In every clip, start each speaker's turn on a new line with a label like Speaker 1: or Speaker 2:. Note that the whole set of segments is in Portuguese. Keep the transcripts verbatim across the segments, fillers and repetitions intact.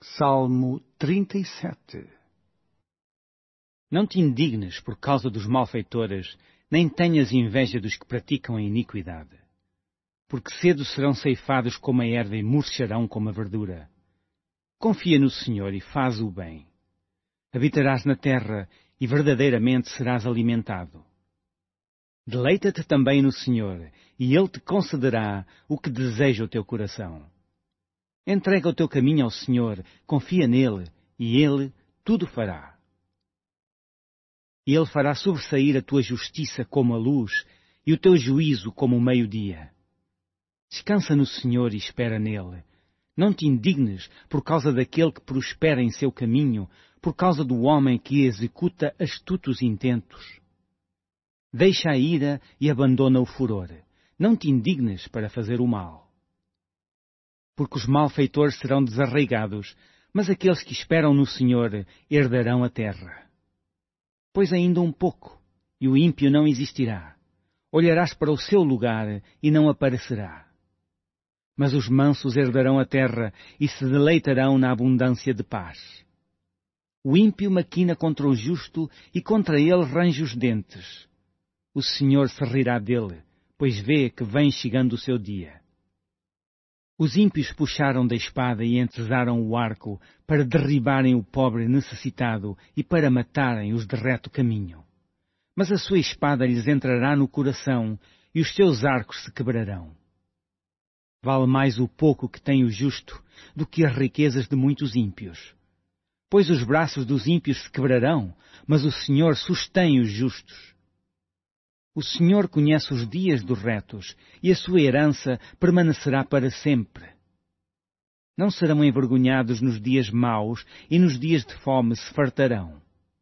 Speaker 1: Salmo trinta e sete.
Speaker 2: Não te indignes por causa dos malfeitores, nem tenhas inveja dos que praticam a iniquidade. Porque cedo serão ceifados como a erva e murcharão como a verdura. Confia no Senhor e faz o bem. Habitarás na terra e verdadeiramente serás alimentado. Deleita-te também no Senhor, e Ele te concederá o que deseja o teu coração. Entrega o teu caminho ao Senhor, confia nele, e Ele tudo fará. Ele fará sobressair a tua justiça como a luz, e o teu juízo como o meio-dia. Descansa no Senhor e espera nele. Não te indignes por causa daquele que prospera em seu caminho, por causa do homem que executa astutos intentos. Deixa a ira e abandona o furor. Não te indignes para fazer o mal. Porque os malfeitores serão desarraigados, mas aqueles que esperam no Senhor herdarão a terra. Pois ainda um pouco, e o ímpio não existirá. Olharás para o seu lugar e não aparecerá. Mas os mansos herdarão a terra e se deleitarão na abundância de paz. O ímpio maquina contra o justo e contra ele range os dentes. O Senhor se rirá dele, pois vê que vem chegando o seu dia. Os ímpios puxaram da espada e entresaram o arco para derribarem o pobre necessitado e para matarem os de reto caminho. Mas a sua espada lhes entrará no coração e os seus arcos se quebrarão. Vale mais o pouco que tem o justo do que as riquezas de muitos ímpios. Pois os braços dos ímpios se quebrarão, mas o Senhor sustém os justos. O Senhor conhece os dias dos retos, e a sua herança permanecerá para sempre. Não serão envergonhados nos dias maus, e nos dias de fome se fartarão.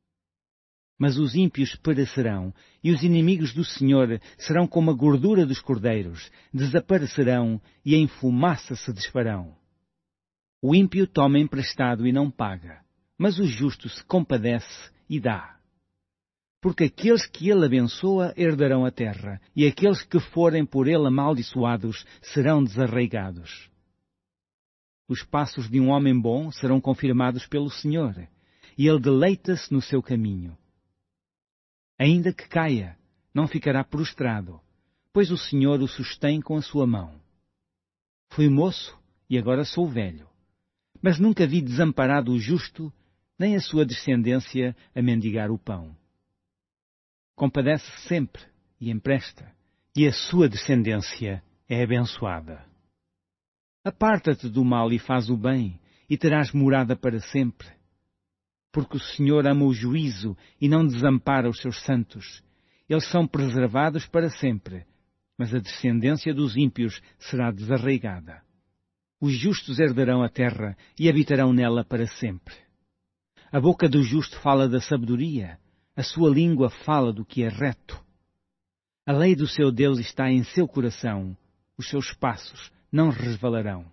Speaker 2: Mas os ímpios perecerão, e os inimigos do Senhor serão como a gordura dos cordeiros, desaparecerão, e em fumaça se desfarão. O ímpio toma emprestado e não paga, mas o justo se compadece e dá. Porque aqueles que ele abençoa herdarão a terra, e aqueles que forem por ele amaldiçoados serão desarraigados. Os passos de um homem bom serão confirmados pelo Senhor, e ele deleita-se no seu caminho. Ainda que caia, não ficará prostrado, pois o Senhor o sustém com a sua mão. Fui moço e agora sou velho, mas nunca vi desamparado o justo, nem a sua descendência a mendigar o pão. Compadece sempre e empresta, e a sua descendência é abençoada. Aparta-te do mal e faz o bem, e terás morada para sempre. Porque o Senhor ama o juízo e não desampara os seus santos. Eles são preservados para sempre, mas a descendência dos ímpios será desarraigada. Os justos herdarão a terra e habitarão nela para sempre. A boca do justo fala da sabedoria, a sua língua fala do que é reto. A lei do seu Deus está em seu coração, os seus passos não resvalarão.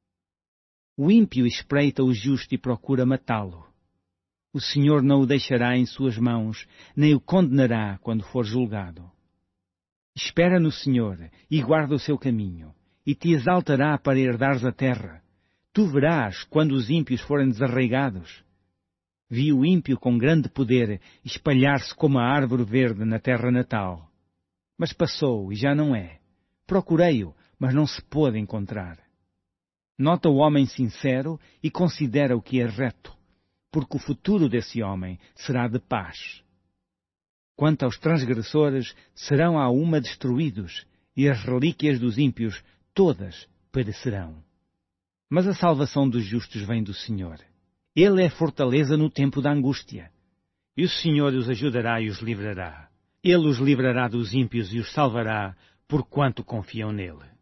Speaker 2: O ímpio espreita o justo e procura matá-lo. O Senhor não o deixará em suas mãos, nem o condenará quando for julgado. Espera no Senhor e guarda o seu caminho, e te exaltará para herdares a terra. Tu verás quando os ímpios forem desarraigados. Vi o ímpio com grande poder espalhar-se como a árvore verde na terra natal. Mas passou e já não é. Procurei-o, mas não se pôde encontrar. Nota o homem sincero e considera o que é reto, porque o futuro desse homem será de paz. Quanto aos transgressores, serão à uma destruídos, e as relíquias dos ímpios todas perecerão. Mas a salvação dos justos vem do Senhor. Ele é fortaleza no tempo da angústia. E o Senhor os ajudará e os livrará. Ele os livrará dos ímpios e os salvará, porquanto confiam nele.